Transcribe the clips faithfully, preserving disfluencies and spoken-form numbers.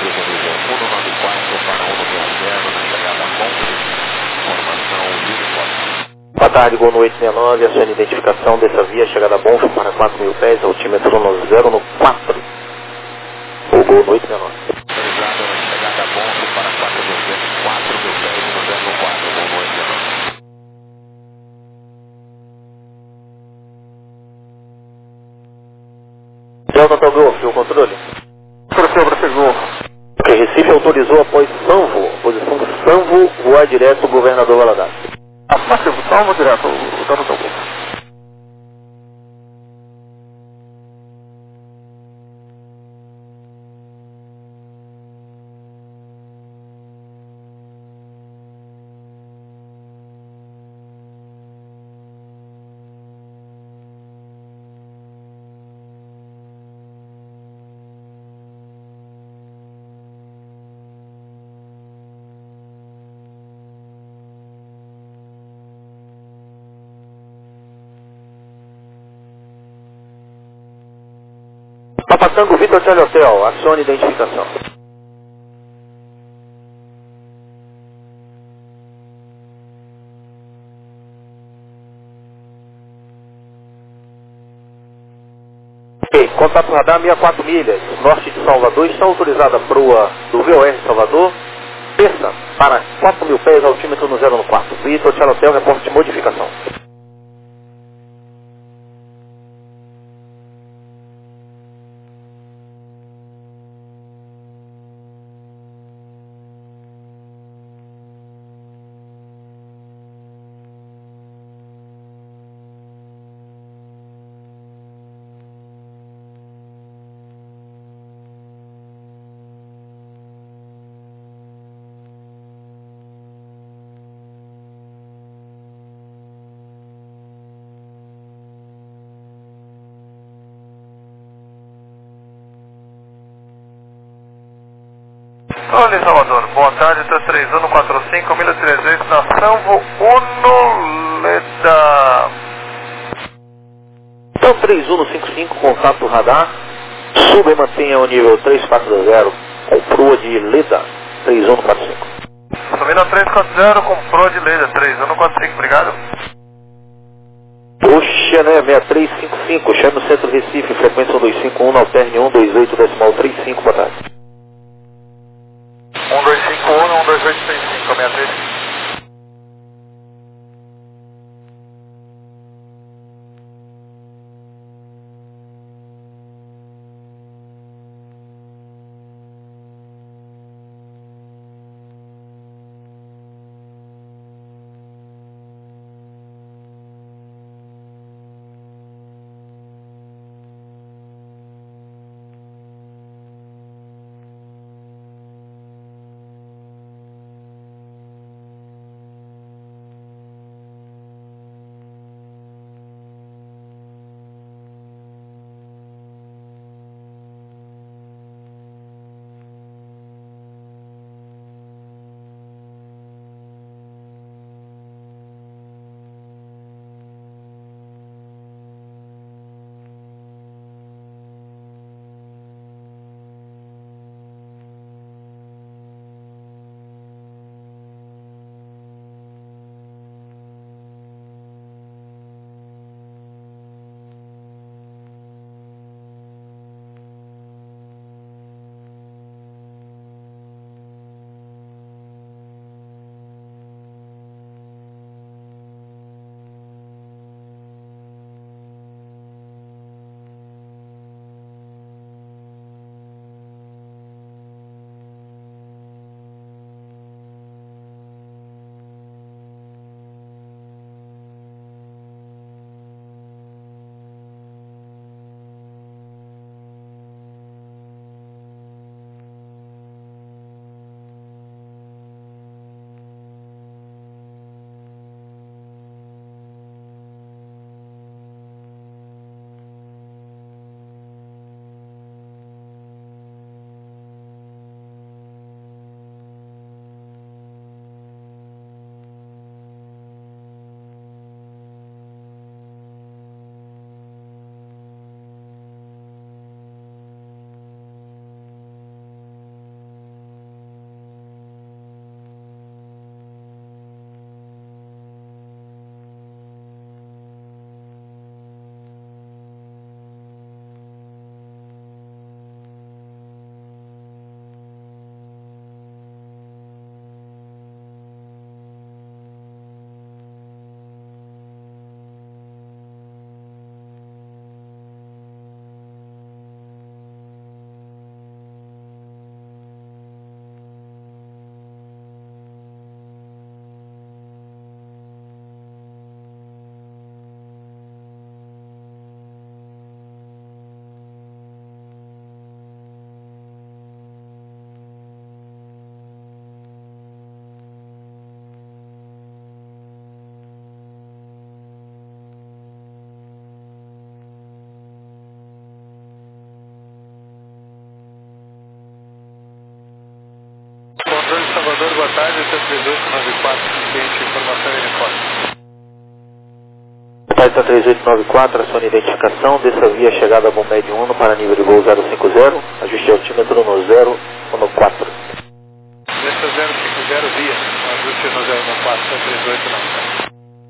Boa tarde, Gol no oito seis nove, a sua identificação dessa via, chegada a Bonfim para quatro mil pés, altímetro no zero no quatro. O Gol no oito seis nove. Autorizado na chegada a Bonfim para quatro mil pés, quatro mil pés no zero no quatro, Gol no oito seis nove. Delta Hotel Golf, o controle. Professor, professor. Ok, Recife autorizou após Sanvo, posição Sanvo, voar direto governador Valadares. Afirmativo, salvo direto, o Delta Hotel Golf. Papatango Vitor Charlie Hotel, acione identificação. Ok, contato radar sessenta e quatro milhas, norte de Salvador, está autorizada a proa do V O R Salvador, desça para quatro mil pés, altímetro no zero no quatro. Vitor Charlie Hotel, reporte de modificação. Olá, Salvador. Boa tarde, três três um quatro cinco, mil trezentos na Sanvo Unoleda. Então três um cinco cinco, contato radar, suba e mantenha o nível três quatro zero, com proa de Leda, três um quatro cinco. Subindo a três quatro zero com Pro de Leda, três um quatro cinco, obrigado. Puxa, né, seis três cinco cinco, chame o centro Recife, frequência um dois cinco um, na alterne um dois oito decimal trinta e cinco, boa tarde. um dois cinco um, um dois oito seis cinco, seis três. tarde, T três oito nove quatro, cliente, informação e uniforme. Delta três oito nove quatro, acione identificação, desça via chegada a Bombed um para nível de voo zero cinco zero, ajuste altímetro no zero um quatro. Desça zero cinco zero via, ajuste no zero um quatro, T três oito nove quatro.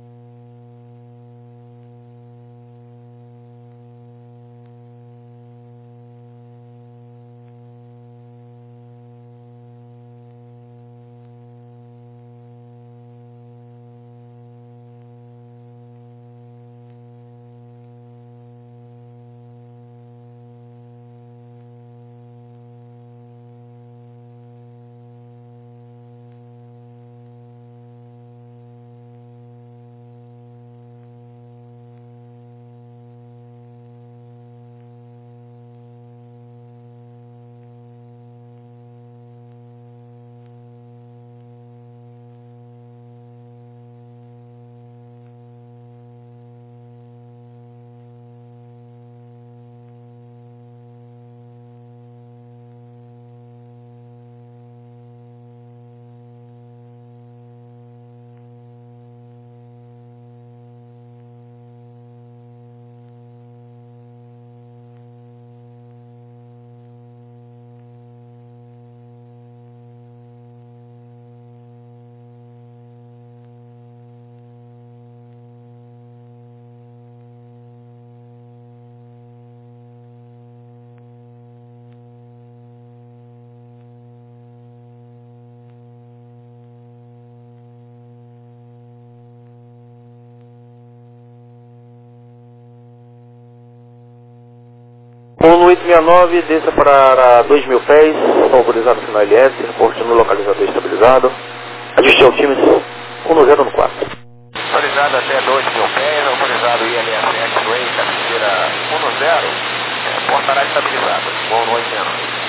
um oito seis nove, desça para dois mil pés, autorizado sinal L S, reporte no localizador estabilizado, ajuste altímetro um zero um quatro. Autorizado até dois mil pés, autorizado I L S X-Ray, cabeceira um zero, é, portará estabilizado, voo no oito seis nove.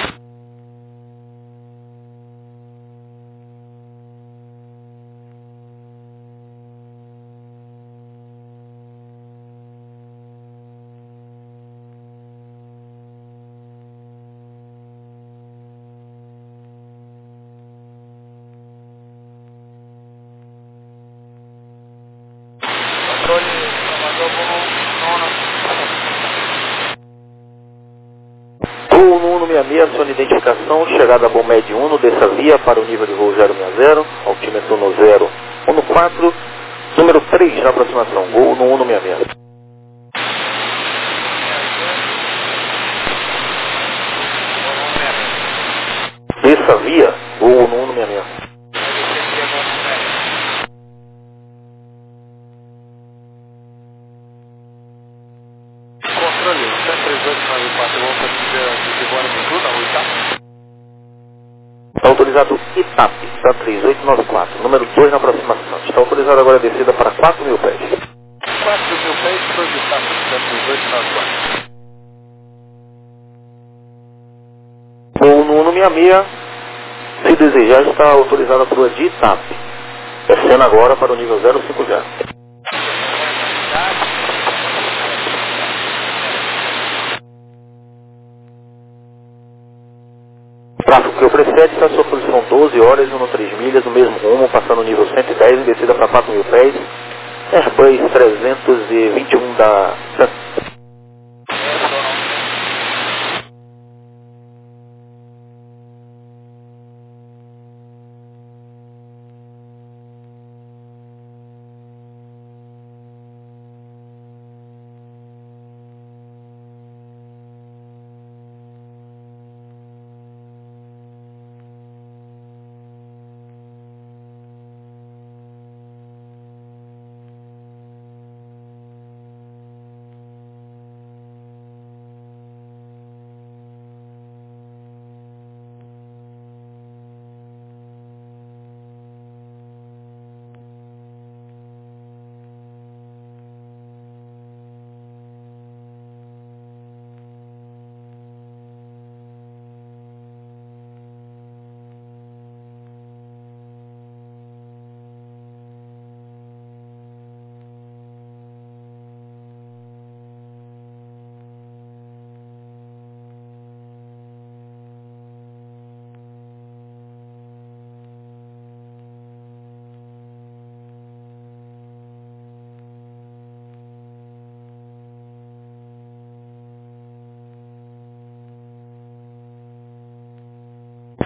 Controle, Salvador, Voo um um seis seis, acione identificação, chegada a Bombed um, desça via para o nível de voo zero seis zero, altímetro no zero um quatro, número três na aproximação, voo no um um seis seis. Desça via, voo no um um seis seis. Controle, T três oito nove quatro, vamos fazer de Bora Bitu, na rua Itá. Autorizado Itap, da três oito nove quatro, número dois na aproximação. Está autorizado agora a descida para quatro mil pés. quatro mil pés, dois de Itá, T três oito nove quatro. Voo no um um seis seis, se desejar, está autorizado a proa de Itap, descendo agora para o nível zero cinco zero. Tráfego que o precede está à sua posição doze horas, um três milhas, no mesmo rumo, passando o nível cento e dez, em descida para quatro mil pés, Airbus trezentos e vinte e um da TAM.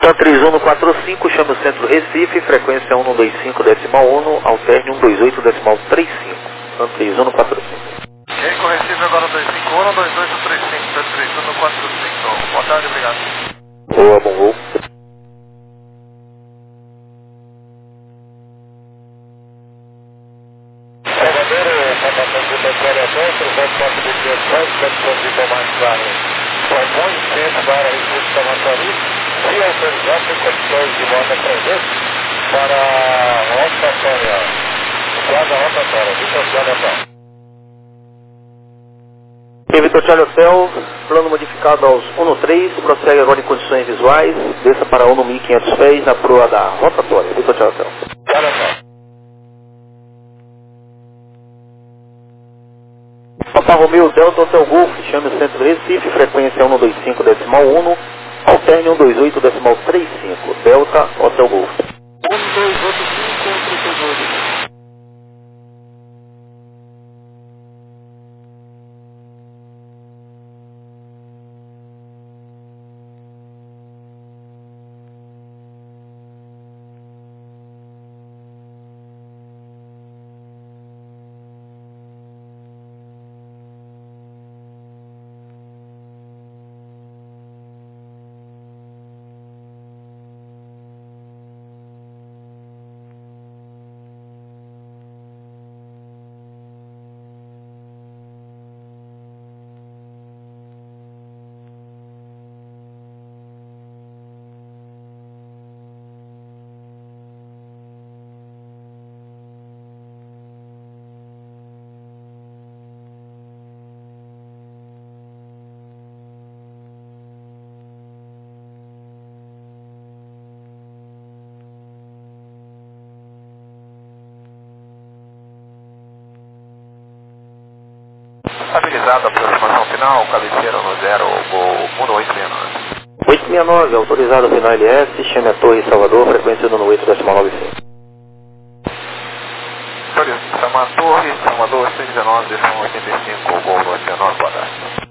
Então três um no quatro cinco, chame o centro Recife, frequência um um dois cinco decimal um, alterne um dois oito decimal trinta e cinco. Então três um no quatro cinco. Ok, com Recife agora dois cinco um, dois oito três cinco, três um no quatro cinco. Boa tarde, obrigado. Boa, bom voo. Se autorizar, tem condições de volta presente para a rotatória. Guarda a rotatória, Vitor Charlie Hotel. Ok, Vitor Charlie Hotel, plano modificado aos um três, prossegue agora em condições visuais, desça para um mil e quinhentos pés na proa da rotatória. Vitor Charlie Hotel. Charlie Hotel. Papa Romeo Delta Hotel Golf, chame o centro Recife, frequência um dois cinco decimal um, alterne um dois oito decimal trinta e cinco, Delta Hotel Golf. um dois oito cinco, trinta e dois. Estabilizado a aproximação final, cabeceira no zero, voo um oito seis nove. oito seis nove, autorizado final L S, chame a Torre Salvador, frequência um oito decimal nove cinco. Chama a Torre, Salvador cento e dezenove, decimal oitenta e cinco, voo um oito seis nove, boa tarde.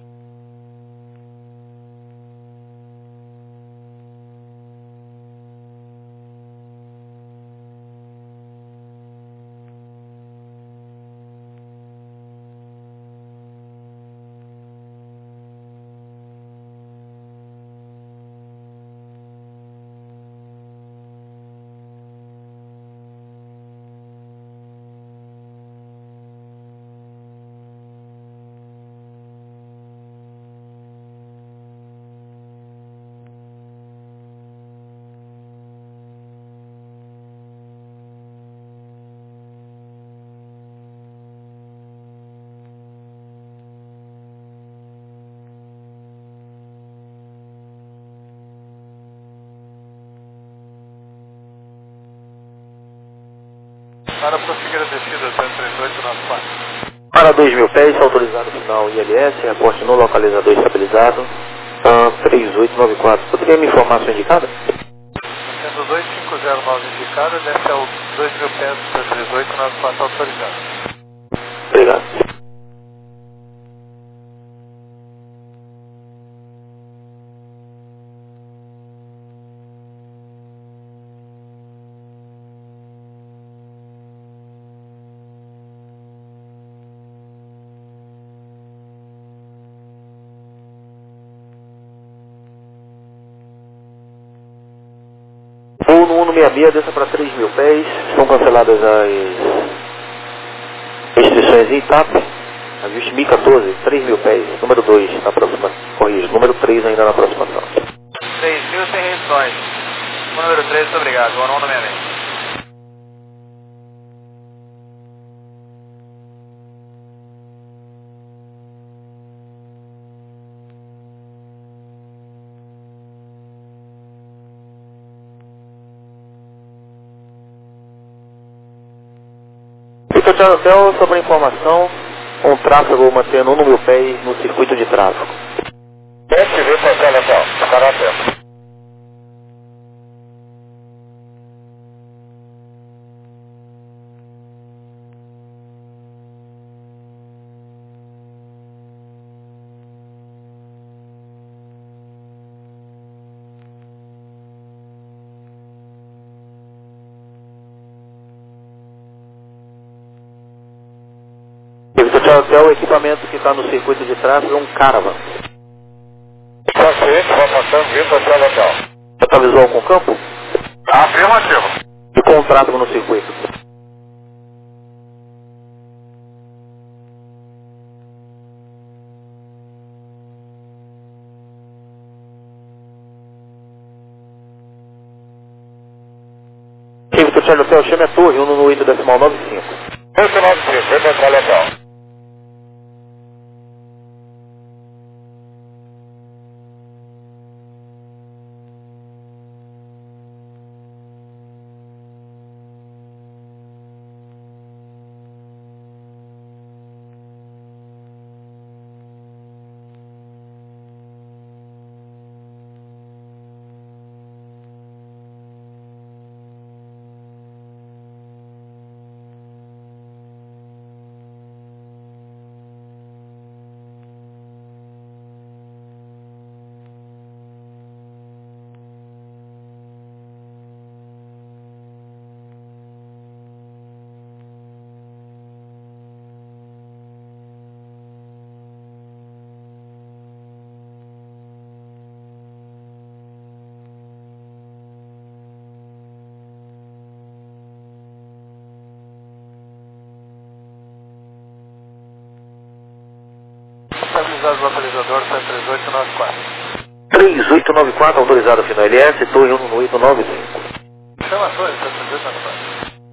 Para prosseguir a descida duzentos e trinta e oito, nosso quatro. Para dois mil pés, autorizado final I L S, reporte no localizador estabilizado, ah, três oito nove quatro. Poderia me informar a sua indicada? Sendo dois cinco zero nove indicado, desce ao dois mil pés duzentos e trinta e oito, nosso quatro autorizado. Obrigado. Voo no um seis seis, desça para três mil pés, são canceladas as restrições em TAP, ajuste M I quatorze, três mil pés, número dois na próxima, corrija, número três ainda na aproximação. três mil sem restrições. O número três, muito obrigado. Voo no um seis seis. Vitor Charlie Hotel, sobre a informação, um tráfego mantendo um mil pés no circuito de tráfego. Sete Vitor Charlie Hotel, ficará atento. Hotel, o equipamento que está no circuito de tráfego é um Caravan. Paciente, vai passando, vindo Hotel Hotel. Está visual com o campo? Afirmativo. E com o tráfego no circuito? Victor Charlie Hotel, chame a torre, um no oito decimal nove cinco. oito nove cinco, vem Hotel Hotel. Estabilizado o localizador para três oito nove quatro. três oito nove quatro, autorizado final L S, torre um no oito nove cinco. Chama a torre para três oito nove quatro.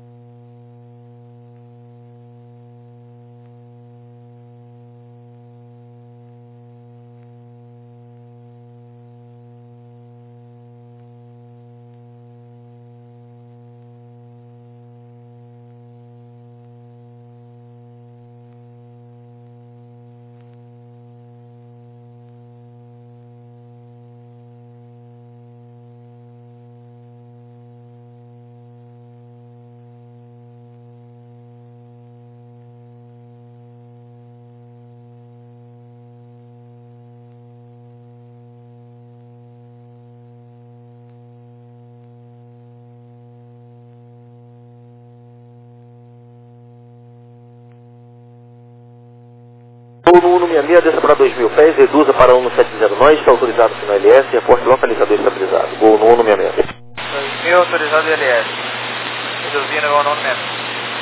Voo no um no seis seis, desça para dois mil pés, reduza para um no sete zero nós, está autorizado final L S, reporte localizador estabilizado. Voo no um no seis seis. dois mil autorizado L S. Reduzindo o nome mesmo.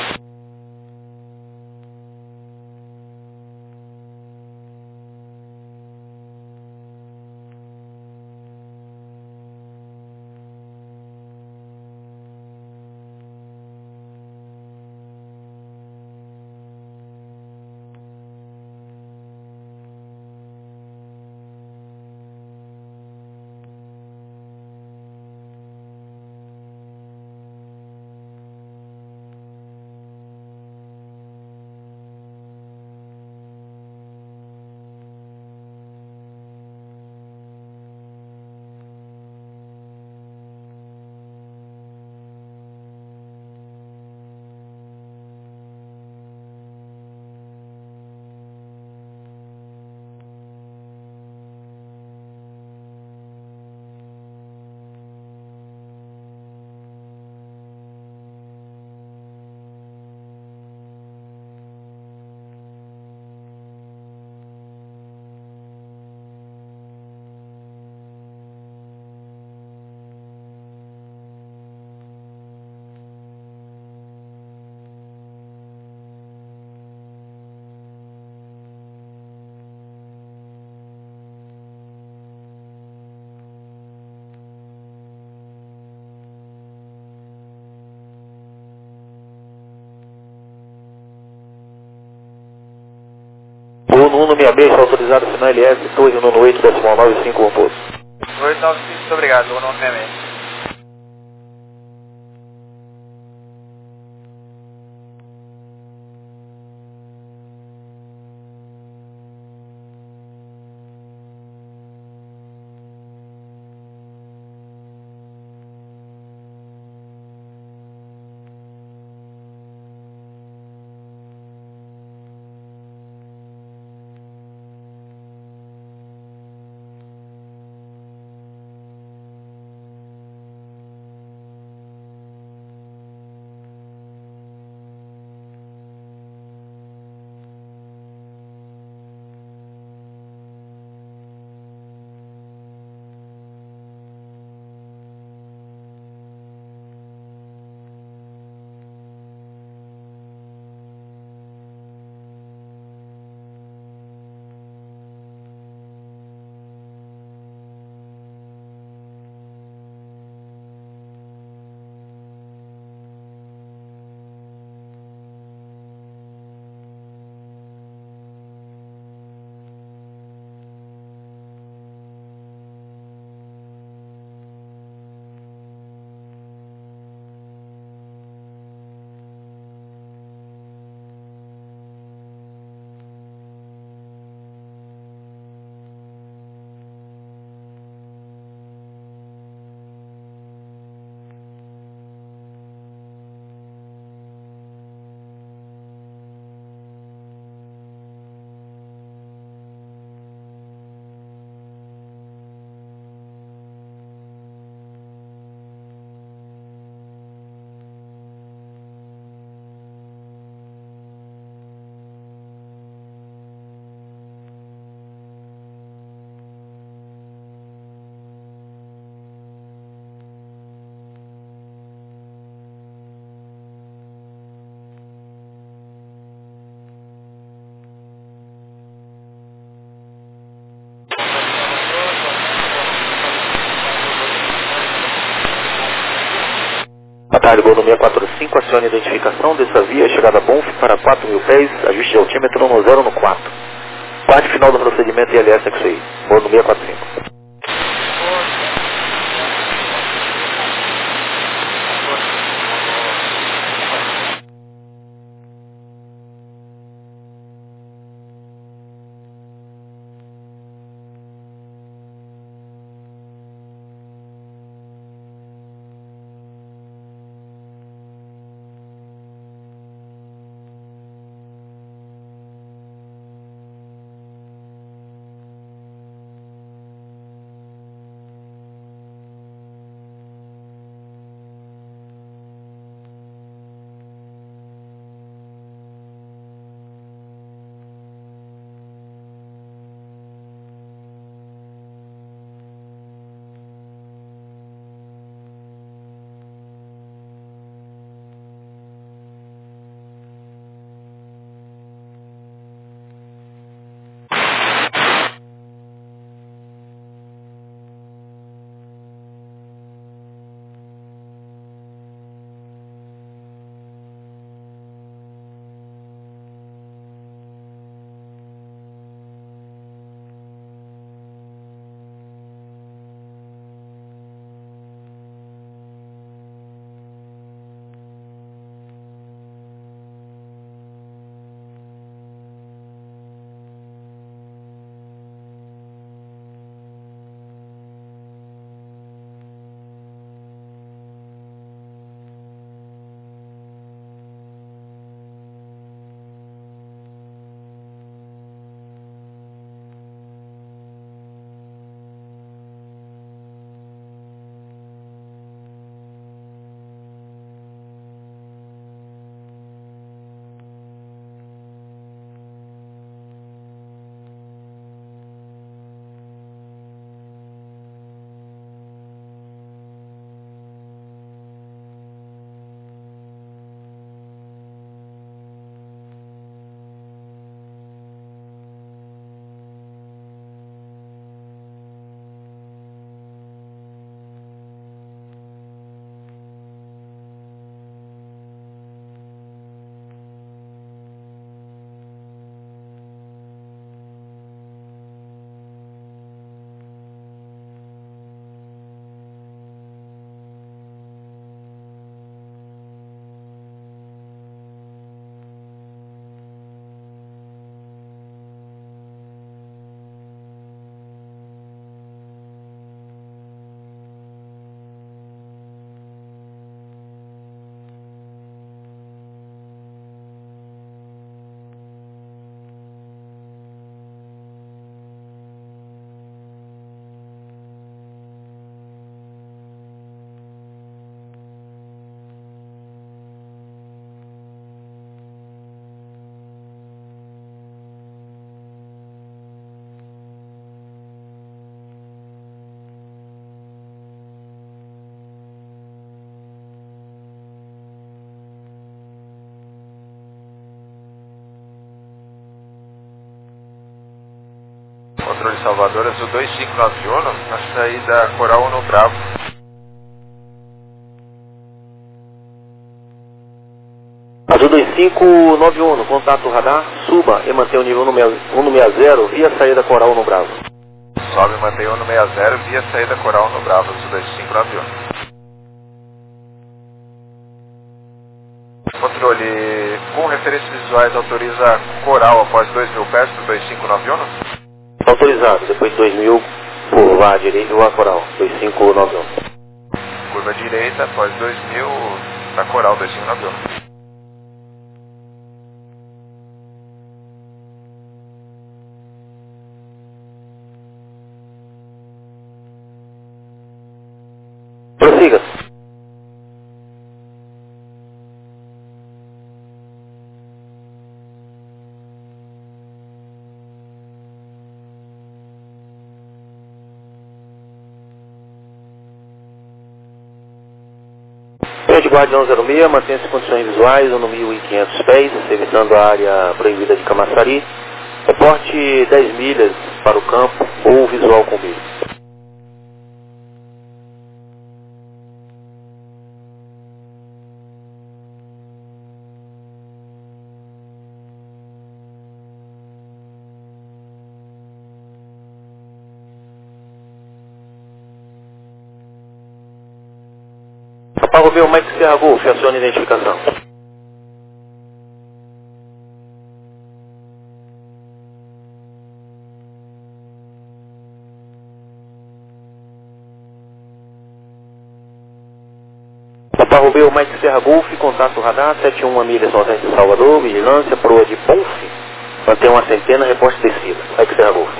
Voo no um no seis seis, está autorizado final L S, torre um no oito decimal nove cinco, composto. oito nove cinco, muito obrigado. O nome seis seis. tarde, gol no seiscentos e quarenta e cinco, acione a identificação dessa via, chegada a Bonf para quatro mil pés, ajuste de altímetro no zero no quatro. Parte final do procedimento I L S X I, gol no seiscentos e quarenta e cinco. Controle Salvador, azul dois cinco nove um, na saída Coral no Bravo. Azul dois cinco nove um, no contato radar, suba e mantenha o nível no sessenta via saída Coral no Bravo. Sobe e mantém o no sessenta via saída Coral no Bravo, azul dois cinco nove um. Controle, com referências visuais, autoriza Coral após dois mil pés para dois cinco nove um? Autorizado, depois de dois mil, curva à direita e voar Coral, dois cinco nove um. Curva direita, após dois mil, para Coral, dois cinco nove um. Prossiga. Frente Guardião zero seis, mantenha-se em condições visuais, no mil e quinhentos pés, evitando a área proibida de Camaçari. Reporte dez milhas para o campo ou visual com milho. Papa Romeo Mike Sierra Golf, acione a identificação. Papa Romeo Mike Sierra Golf, contato radar, sete um milhas norte de Salvador, vigilância, proa de Ponce, mantém uma centena, reposte descida. Mike Sierra Golf.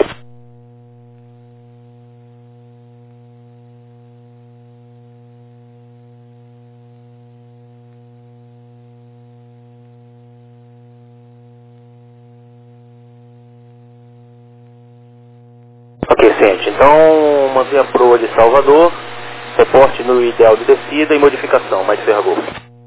Ok, Ciente. Então, mantenha a proa de Salvador, reporte no ideal de descida e modificação, Mike Sierra Golf.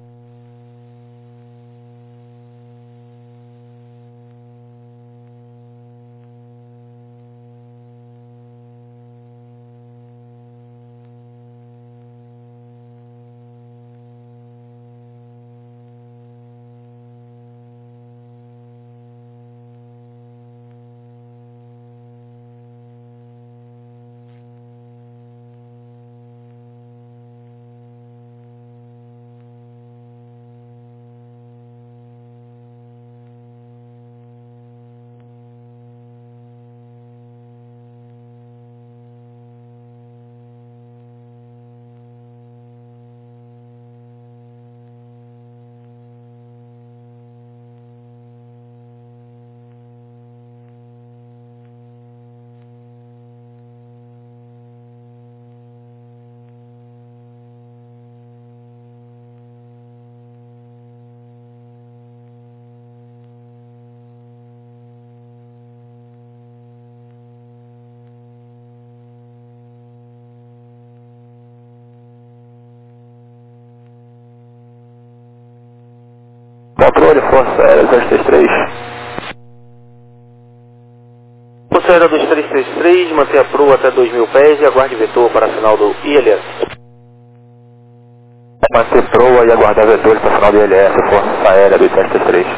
Controle, Força Aérea dois três três. Força Aérea dois três três três, mantenha a proa até dois mil pés e aguarde vetor para a final do I L S. Manter proa e aguardar vetores para a final do I L S, Força Aérea dois três três três.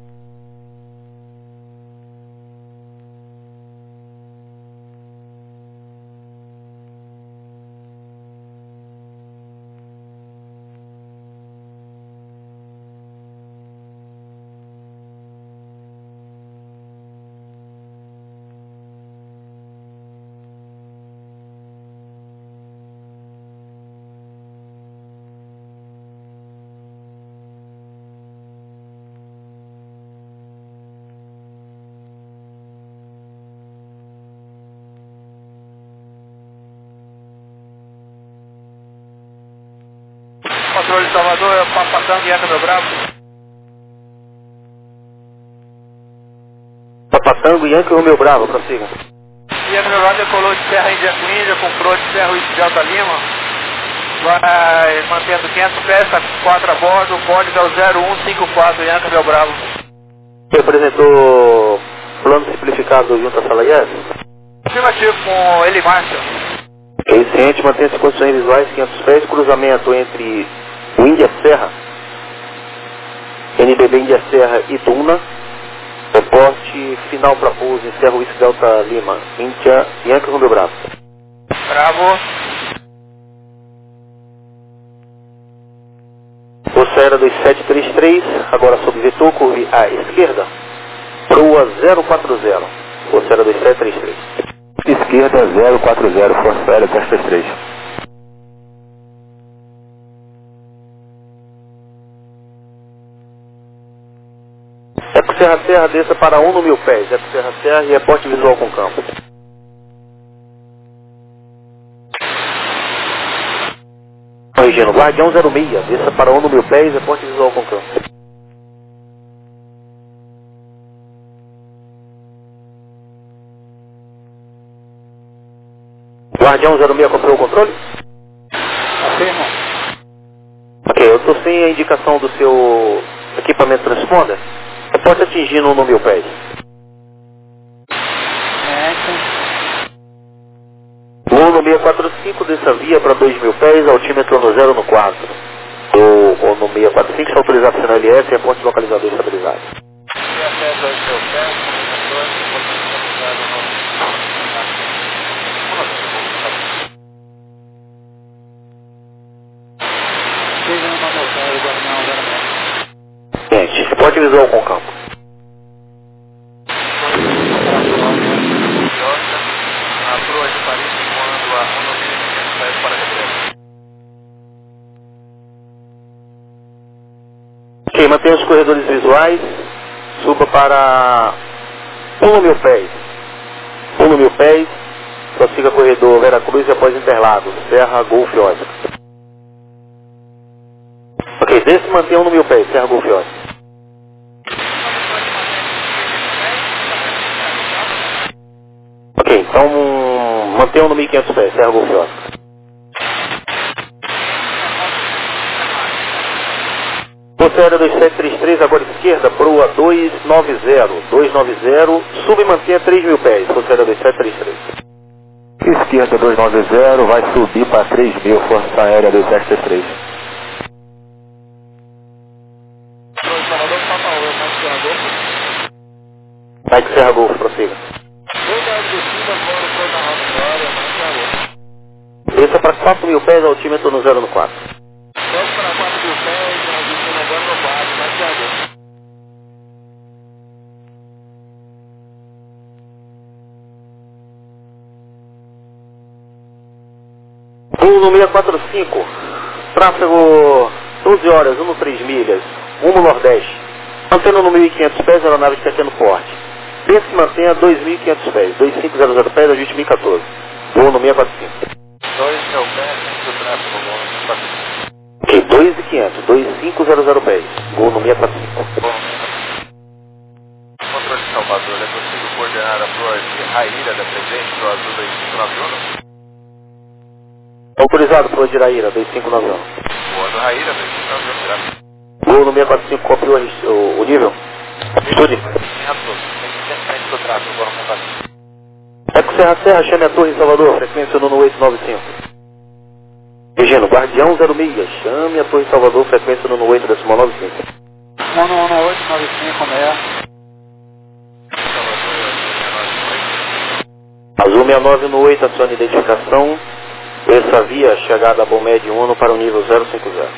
Controle de Salvador, é o Papa Tango e Eca Meu Bravo. Papa Tango, Yankee Romeo Bravo, prossiga. Eca Meu Bravo decolou de Serra Índia com Índia, com proa de Serra Whisky Delta Lima. Vai mantendo quinhentos pés, tá com quatro a bordo, o código é o zero um cinco quatro, Yankee Meu Bravo. Você apresentou plano simplificado junto à sala I S? Afirmativo com ele Márcio. Ok, Ciente, mantém as condições visuais, quinhentos pés, cruzamento entre o Índia Serra, N B B Índia Serra e Duna, reporte final para pouso em Serra Whisky Delta Lima, Índia, Yankee Romeo Bravo. Bravo. Força Aérea dois sete três três, agora sob vetor, curve à esquerda, proa zero quatro zero, Força Aérea dois sete três três. Esquerda zero quatro zero, Força Aérea dois três três. Eco Serra Serra, desça para um no mil pés, Eco Serra Serra e reporte visual com campo. Corrigindo, Guardião zero seis, desça para um no mil pés, reporte visual com campo. Guardião zero seis, comprou o controle? Afirmo. Ok, eu estou sem a indicação do seu equipamento transponder. Reporte atingindo um no mil pés. um no seiscentos e quarenta e cinco, desça via para dois mil pés, altímetro no zero no quatro. O no seiscentos e quarenta e cinco está autorizado para sinal L S, reporte localizador estabilizado. E até dois mil pés, Teste visual com o campo. A proa de Paris voando a um mil e quinhentos pés para regresso. Ok, mantenha os corredores visuais. Suba para um mil pés. um mil pés. Prossiga corredor Veracruz e após Interlagos. Serra Golf Oscar. Ok, desce e mantenha um mil pés. Serra Golf Oscar. Ok, então mantenha no mil e quinhentos pés, Serra Golf Oscar. Você era dois sete três três, agora esquerda, proa dois nove zero. dois nove zero, sub e mantenha três mil pés, você era dois sete três três. Esquerda dois nove zero, vai subir para três mil, Força Aérea dois sete três três. Vai que Serra Golf, prossiga. Desça para quatro mil pés, altímetro no zero no quatro. Vamos para quatro mil pés, transição agora no quatro, vai ser agora. um no seiscentos e quarenta e cinco, tráfego doze horas, um no três milhas, um no Nordeste. Mantendo no mil e quinhentos pés, aeronave de pequeno porte. Desce e mantenha dois mil e quinhentos pés, dois mil quinhentos pés, ajuste mil e quatorze. Voo no seiscentos e quarenta e cinco. dois mil pés, do tráfego, vamos. Ok, dois mil e quinhentos, dois mil quinhentos pés, voo no seiscentos e quarenta e cinco. Controle de Salvador, é possível coordenar a proa de Raíra da Presente, proa azul dois cinco nove um? Autorizado para o Iraíra, dois cinco nove um. Boa do Raíra, dois cinco nove um, graças. Voo no seiscentos e quarenta e cinco, copiou o, o nível? Estude. Frente do tráfego, agora contato. Eco Serra Serra, chame a torre em Salvador, frequência no oito nove cinco. Regino, Guardião zero milhas, chame a torre em Salvador, frequência no oito decimal nove cinco. um no oito nove cinco, né? Azul sessenta e nove no oito, acione identificação. Essa via, chegada a Bomed um para o nível zero cinco zero.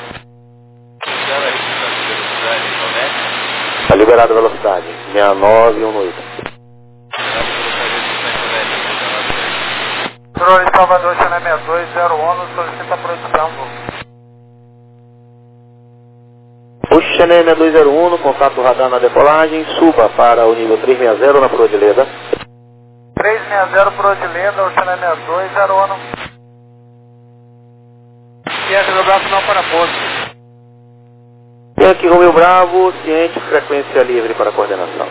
Está liberada a velocidade, sessenta e nove um no oito. Controle Salvador, Channel sessenta e dois zero um, solicita a produção. Puxa Channel sessenta e dois zero um, contato radar na decolagem, suba para o nível trezentos e sessenta na proa de Leda. trezentos e sessenta proa de Leda, Channel sessenta e dois zero um. Ciente, meu braço não para pouso. Tem aqui Romeu Bravo, ciente, frequência livre para coordenação.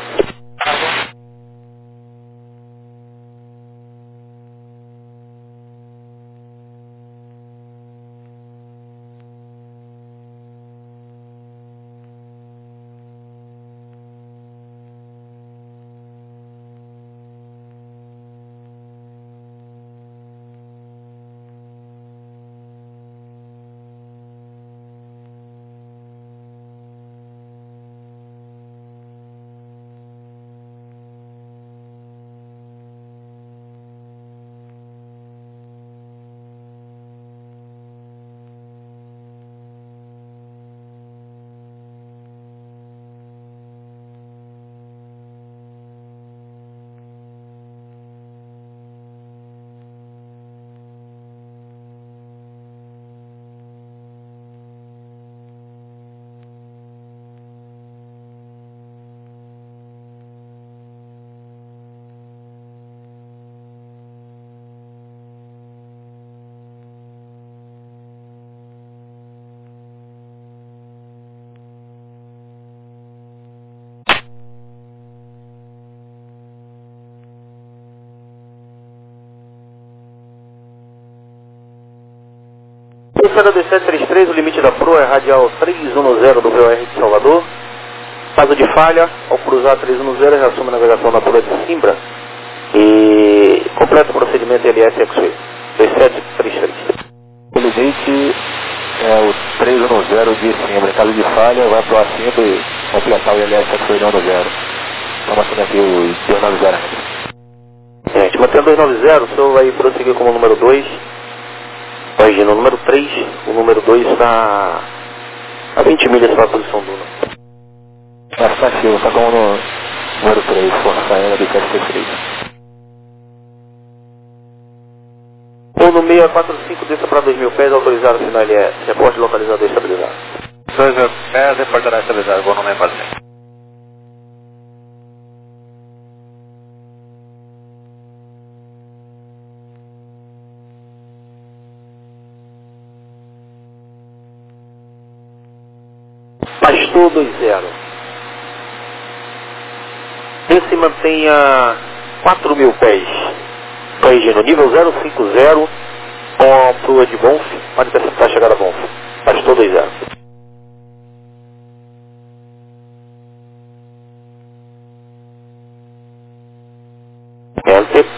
Terceira dois sete três três, o limite da proa é radial trezentos e dez do V O R de Salvador. Caso de falha, ao cruzar trezentos e dez, reassume a navegação na proa de Simbra e completa o procedimento L S X-Way dois sete três três. O limite é o trezentos e dez de Simbra. Em caso de falha, vai para o Simbra e completar o L S X-Way dois zero. Estamos achando aqui o dois nove zero ainda. Gente, mantendo dois nove zero, o senhor vai prosseguir como número dois. Imagina, o número três, o número dois está a vinte milhas para a posição Duna. Afirmativo, tá como no número três, Força Aérea do K C três. Ou no seis quatro cinco, desça para dois mil pés, autorizado final L S. Reporte localizador estabilizado. dois mil pés, reportará estabilizado, vou no seis quatro cinco. Pastor dois zero. Esse mantenha quatro mil pés. Corrigindo, nível zero cinco zero com a proa de Bonf. Pode interceptar a chegada a Bonf. Pastor dois zero. Enter.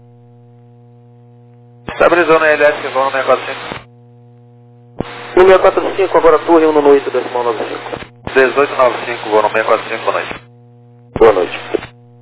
Estabilizou na L S, vou no seis quatro cinco. No seis quatro cinco, agora torre um no oito decimal nove cinco. dezoito noventa e cinco, vou no seis quatro cinco, boa noite. Boa noite.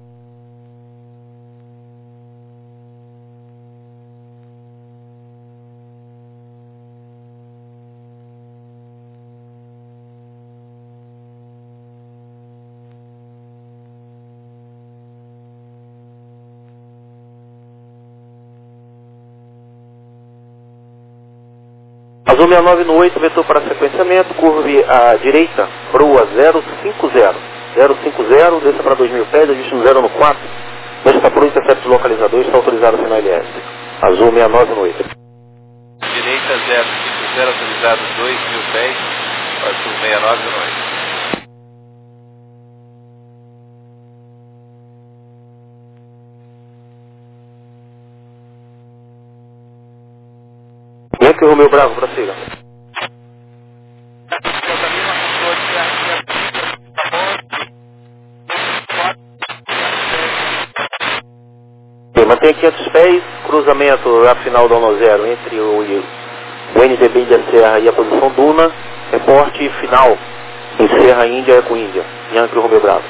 Azul sessenta e nove no oito, vetor para sequenciamento, curve à direita, proa zero cinco zero. zero cinco zero, desça para dois mil pés, ajuste no zero no quatro. Nesta proa, intercepto localizador, está autorizado final L S. Azul sessenta e nove no oito. Direita zero cinco zero, autorizado dois mil pés, Azul sessenta e nove no oito. Yankee Romeu Bravo, prossiga. Ok, mantenha quinhentos pés, cruzamento à final do ano zero entre o, o N D B Índia Serra e a posição Duna, reporte final em Serra Índia com Índia. Yankee Romeu Bravo.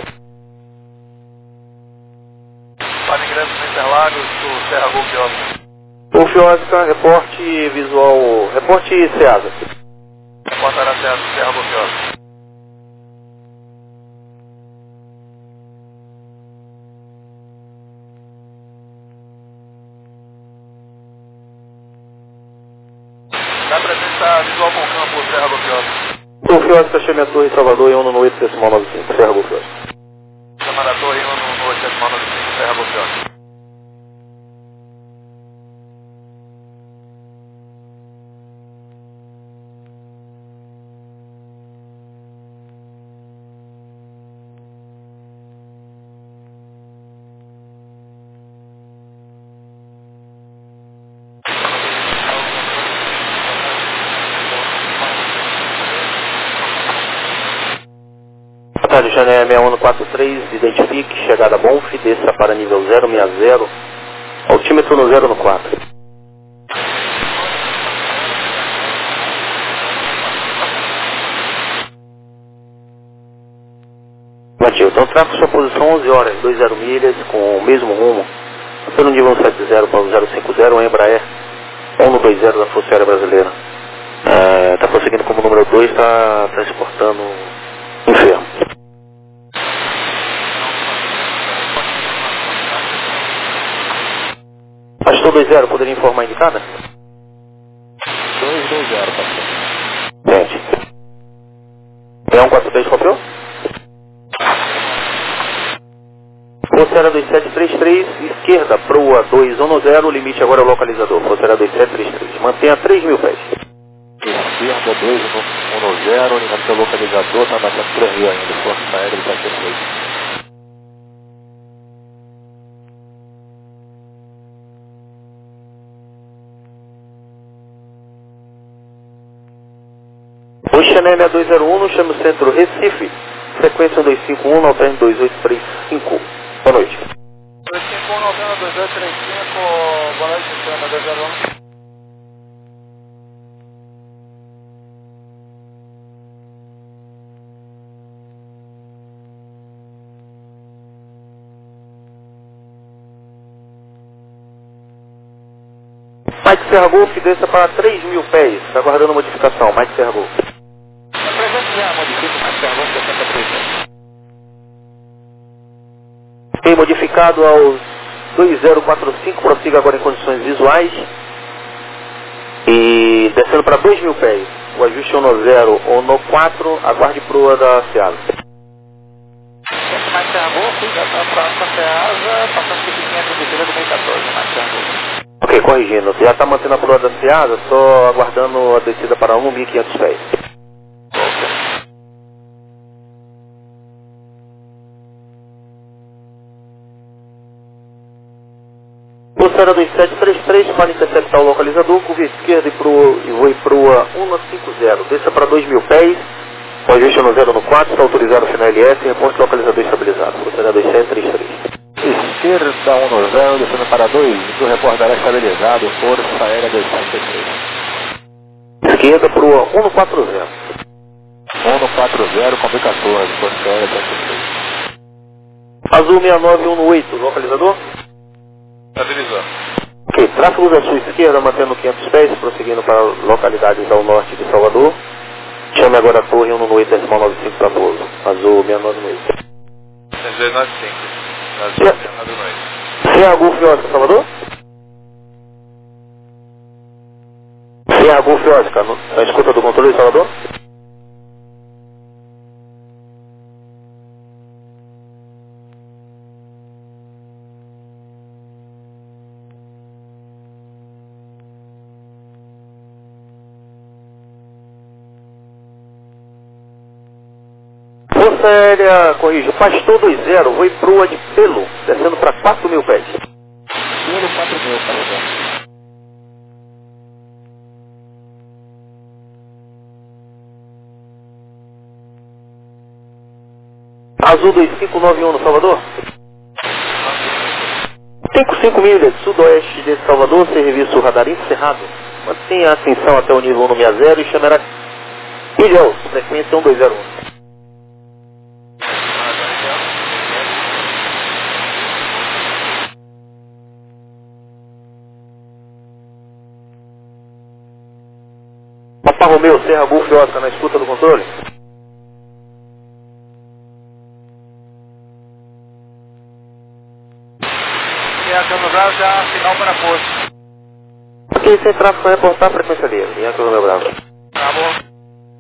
Para ingresso no Interlagos, do Serra Golf Oscar. Golf Oscar, reporte visual, reporte SEASA. Reportará Serra Serra Golf Oscar. Dá presença visual com campo, Serra Golf Oscar. Golf Oscar, chame a torre Salvador e um no oito decimal nove cinco, Serra Golf Oscar. Chamada a torre um no oito decimal nove cinco, Serra Golf Oscar. Jané seis um quatro três, identifique, chegada a Bonf, desça para nível zero seis zero, altímetro no zero no quatro. Batido, então traça sua posição onze horas, vinte milhas, com o mesmo rumo, pelo nível cento e setenta para o zero cinco zero, Embraer um no dois zero da Força Aérea Brasileira. Está prosseguindo como número dois, está transportando enfermo. Pastor dois zero, poderia informar a indicada? dois dois zero, pastor. Gente. seis um quatro três, copiou? Força Aérea dois sete três três, esquerda, proa dois um zero, limite agora é o localizador. Força Aérea dois sete três três, mantenha três mil pés. Esquerda dois um zero, limite é o localizador, está batendo três mil ainda, Força Aérea do K C três. Oceané seis dois zero um, chama o centro Recife, frequência um dois cinco um, alterne dois oito três cinco. Boa noite. dois cinco um, noventa, dois oito três cinco, boa noite, Oceané dois zero um. Mike Serra Golf, desça para três mil pés, aguardando modificação. Mike Serra Golf. A presença já modifica, mas Serra Golf sessenta e três. Ok, modificado aos dois zero quatro cinco, prossiga agora em condições visuais. E descendo para dois mil pés. O ajuste ou no zero ou no quatro, aguarde proa da Ceasa. Mais Serra já está próximo a Ceasa, passando por quinhentos de do meio quatorze, mais Serra. Ok, corrigindo. Já está mantendo a proa da Ceasa, só aguardando a descida para um mil e quinhentos pés. Bolsara dos sete três três para interceptar o localizador, curva esquerda e, proa, e voe proa um cinco zero. Desça para dois mil pés, com ajuste no zero no quatro, está autorizado o final L S e reposto localizador estabilizado. Bolsara dos sete três três. Esquerda um no zero, descendo para dois, do reportará estabilizado, Força Aérea dois sete três. Esquerda proa um quatro zero. um quatro zero, com B quatorze, Força Aérea dois sete três. Azul seis nove um oito, localizador? Estabilizando. Ok, tráfego da sua esquerda, mantendo quinhentos pés, prosseguindo para localidades ao norte de Salvador. Chame agora a torre um oito decimal nove cinco para pouso. Azul seis nove um oito. seis nove cinco. Azul seis nove um oito. Serra Golf Oscar, Salvador? Serra Golf Oscar, no- na escuta do controle de Salvador? Força Aérea, corrige, Pastor dois zero, voe proa de Pelo, descendo para quatro mil pés. Pelo quatro mil, para Azul dois cinco nove um no Salvador? cinco cinco milhas, sudoeste de Salvador, serviço radar encerrado. Mantenha a ascensão até o nível um seis zero e chamará Ilhéus, frequência um dois zero um. Papa Romeu, Serra Golf Oscar, na escuta do controle? Yankee no Bravo já final para posto. Ok, sem tráfego para reportar a frequência dele. Yankee Romeu Bravo. Tá bom.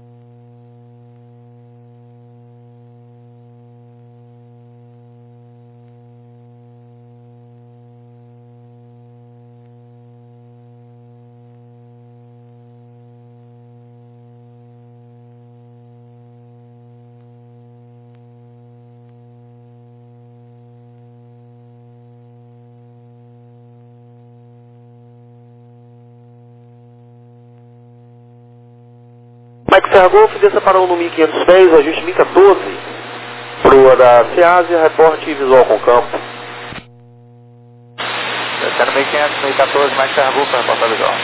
Mike Serra Golf, desça para um no mil e quinhentos pés, ajuste mil e quatorze. Proa da Ceasa, reporte visual com campo. Descendo mil e quinhentos, mil e quatorze, mais Serra Golf, para reportar visual.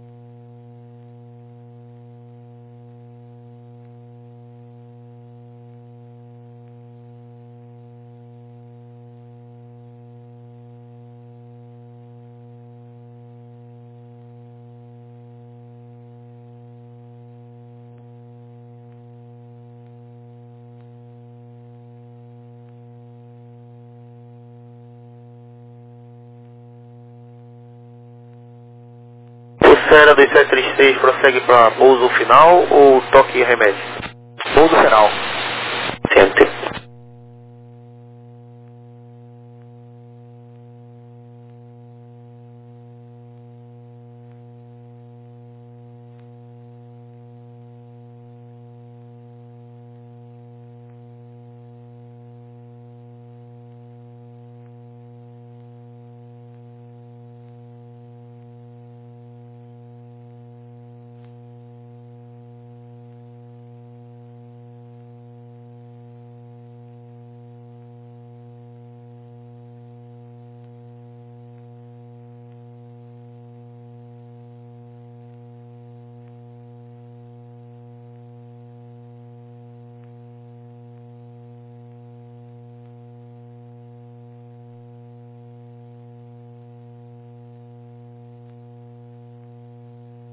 Serra dois sete três três, prossegue para pouso final ou toque e remédio? Pouso final. Enter.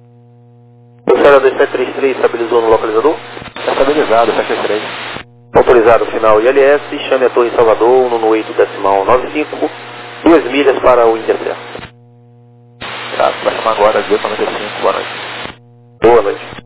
Serra dois sete três três, estabilizou no localizador? Está estabilizado, sete três. Autorizado. Autorizado final I L S, chame a Torre Salvador, no oito decimal nove cinco, duas milhas para o Intercer. Tá, vai chamar agora Z noventa e cinco, boa noite. Boa noite.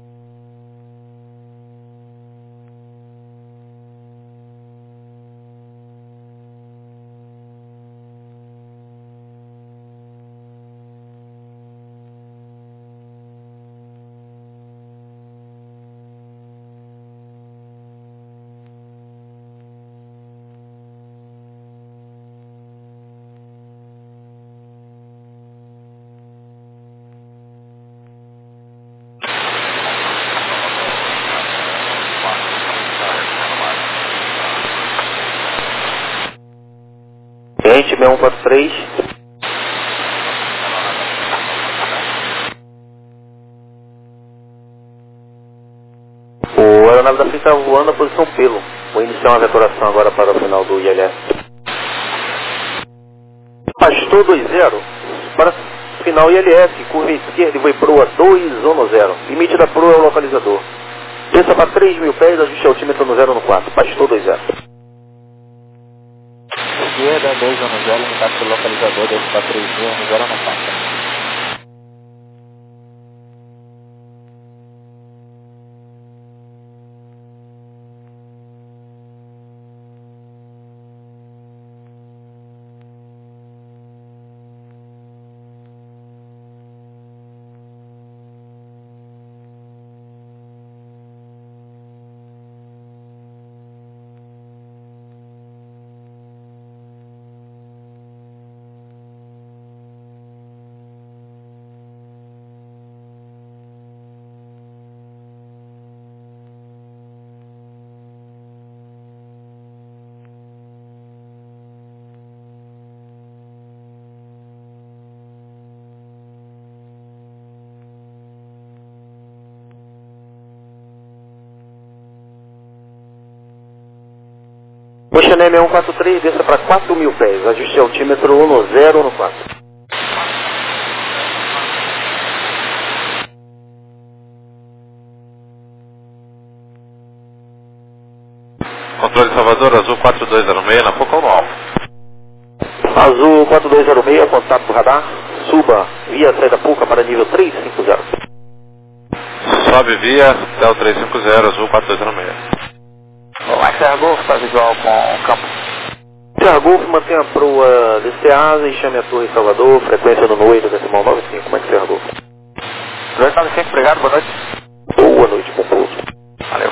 Cliente seis um quatro três. O aeronave da frente está voando na posição pelo. Vou iniciar uma vetoração agora para o final do I L S. Pastor dois zero. Para final I L S, curva esquerda e vai proa dois um zero. Limite da proa é o localizador. Desça para três mil pés, ajuste altímetro no zero no quatro. Pastor dois zero. Esquerda, dois um zero, limitado pelo localizador, desça para três mil, no zero no quatro. Oceanem seis um quatro três, desça para quatro mil pés, ajuste altímetro um no zero no quatro. Controle Salvador, Azul quatro dois zero seis, na Focal no Alfa. Azul quatro dois zero seis, contato do radar, suba via saída Puca para nível três cinco zero. Sobe via Del três cinco zero, Azul quatro dois zero seis. O Axel Golf faz igual com o campo. Serra Golf, mantenha a proa D C A e chame a Torre Salvador, frequência no oito decimal nove cinco. Como é que Serra Golf? dois nove cinco, obrigado, boa noite. Boa noite, bom pouso. Valeu.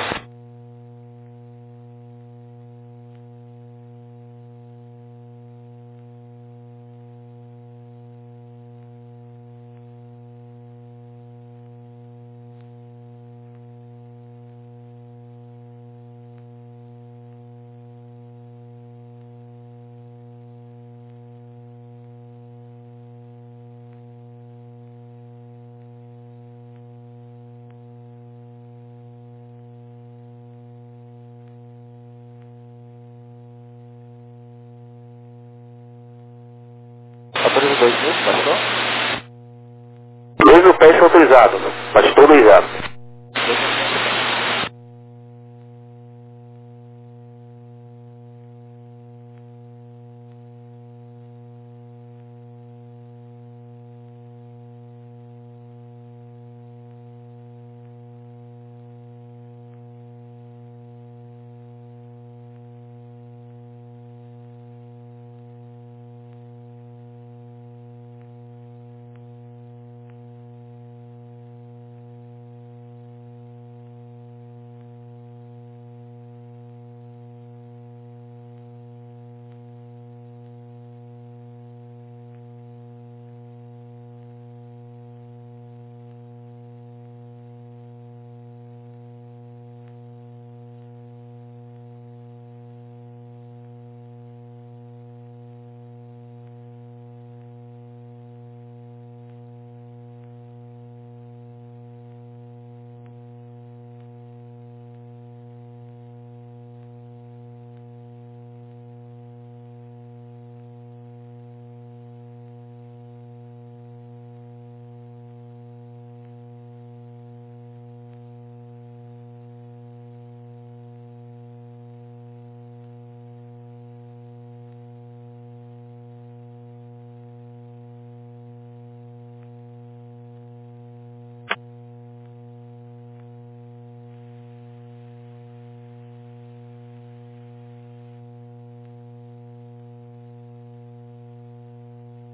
Autoriza dois mil, passou? dois mil pés foi autorizado, mas todo zero.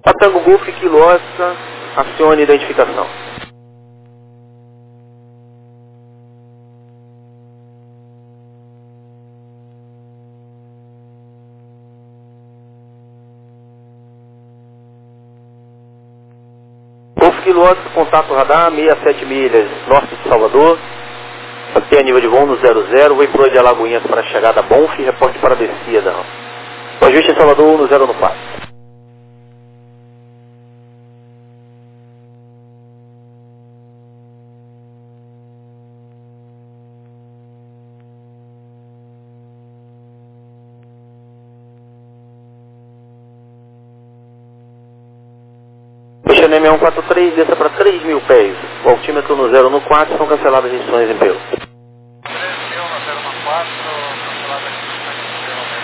Tango Golf Kilo Oscar, acione identificação. Golf Kilo Oscar, contato radar, sessenta e sete milhas, norte de Salvador. Até a nível de voo no zero zero, Waypoint de Alagoinhas para a chegada Bonf, reporte para a descida. O ajuste em Salvador no zero no quatro. Xanem sessenta e um quatro três, desça para três mil pés. O altímetro no zero no quatro, são canceladas as restrições em pelo. três mil no zero no quatro, canceladas as restrições em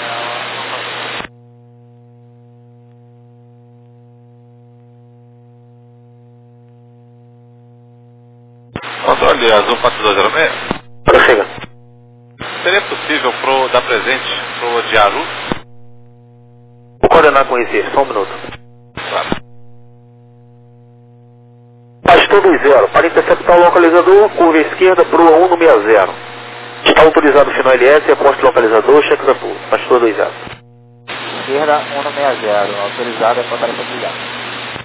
pelo. Controle Azul quatro dois zero seis. Prossiga. Seria possível pro, dar presente pro Diaru? Vou coordenar com Recife, só um minuto. Claro. Pastor dois zero, para interceptar o localizador, curva esquerda, proa um no sessenta. Está autorizado o final L S, aposto localizador, cheque da P U. Pastor dois zero. Esquerda um no sessenta, autorizado é para tarefa desligada.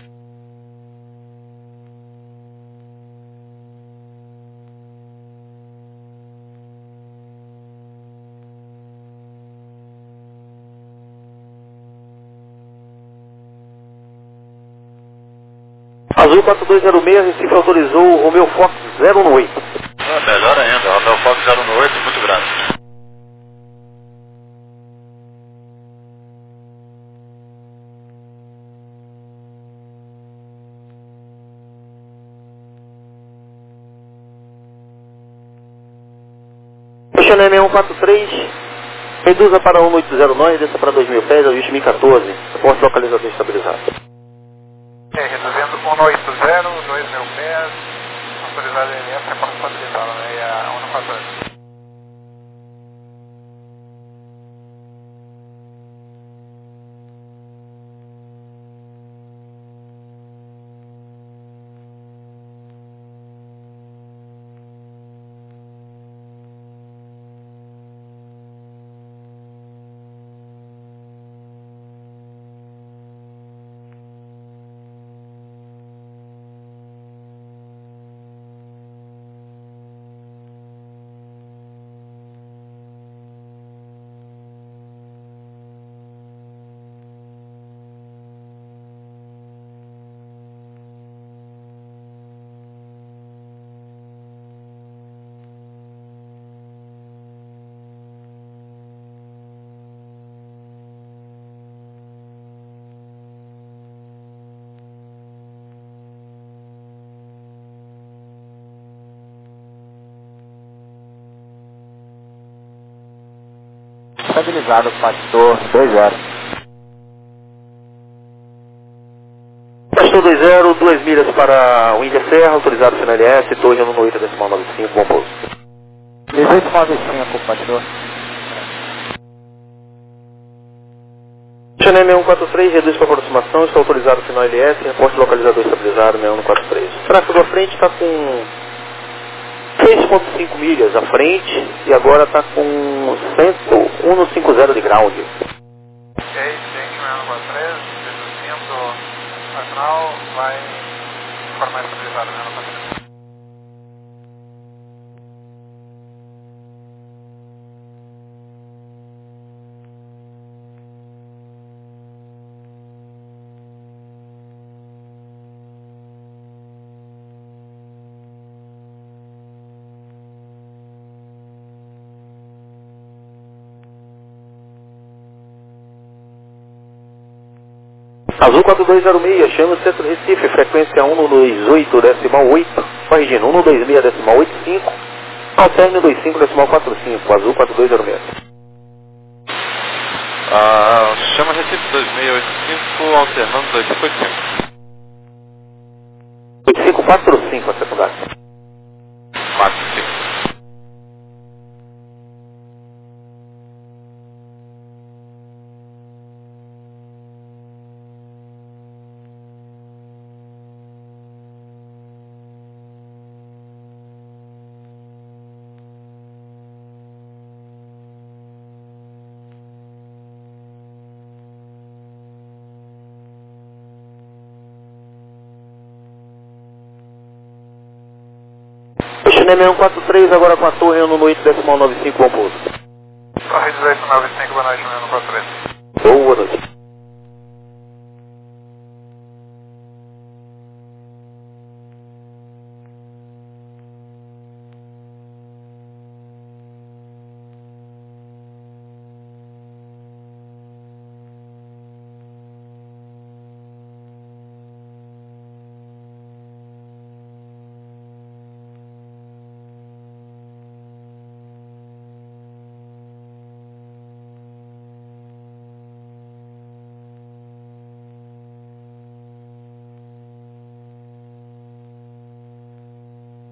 Azul quatro dois zero seis, Recife autorizou o Romeo Fox zero um oito. Ah, melhor ainda, o meu Fox zero um oito, muito grande. Xanem sessenta e um quatro três, reduza para um oito zero nove, desça para dois mil pés, ajuste mil e quatorze, aposto localizador estabilizado. É, reduzindo um oito zero, dois mil pés, autorizado L S, é para estabilizá-la, né? E a um no quatorze. Estabilizado, Pastor dois zero. Pastor dois zero, duas milhas para o Índia Serra, autorizado final L S, torre no oito decimal noventa e cinco, bom pouso. dezoito noventa e cinco, Pastor. Xanem sessenta e um quatro três, reduz para aproximação, está autorizado final L S, reporte localizador estabilizado sessenta e um quatro três. O tráfego à frente está com seis vírgula cinco milhas à frente e agora está com cento um cinquenta de ground. Ok, tem um um quatro três, reduzindo a final, vai informar estabilizado, né? No quatro três. Azul quatro dois zero seis, chama Centro Recife, frequência um no dois oito decimal oito, corrigindo um no dois seis decimal oito cinco, ao término dois cinco decimal quatro cinco, Azul quatro dois zero seis. Ah, chama Recife dois seis oito cinco, alternando dois cinco oito cinco. dois cinco quatro cinco a secundária. quatro cinco. N M um quatro três, agora com a torre no oito decimal nove cinco, bom pouso. Torre dezoito nove cinco, boa noite, N M um quatro três. Boa noite.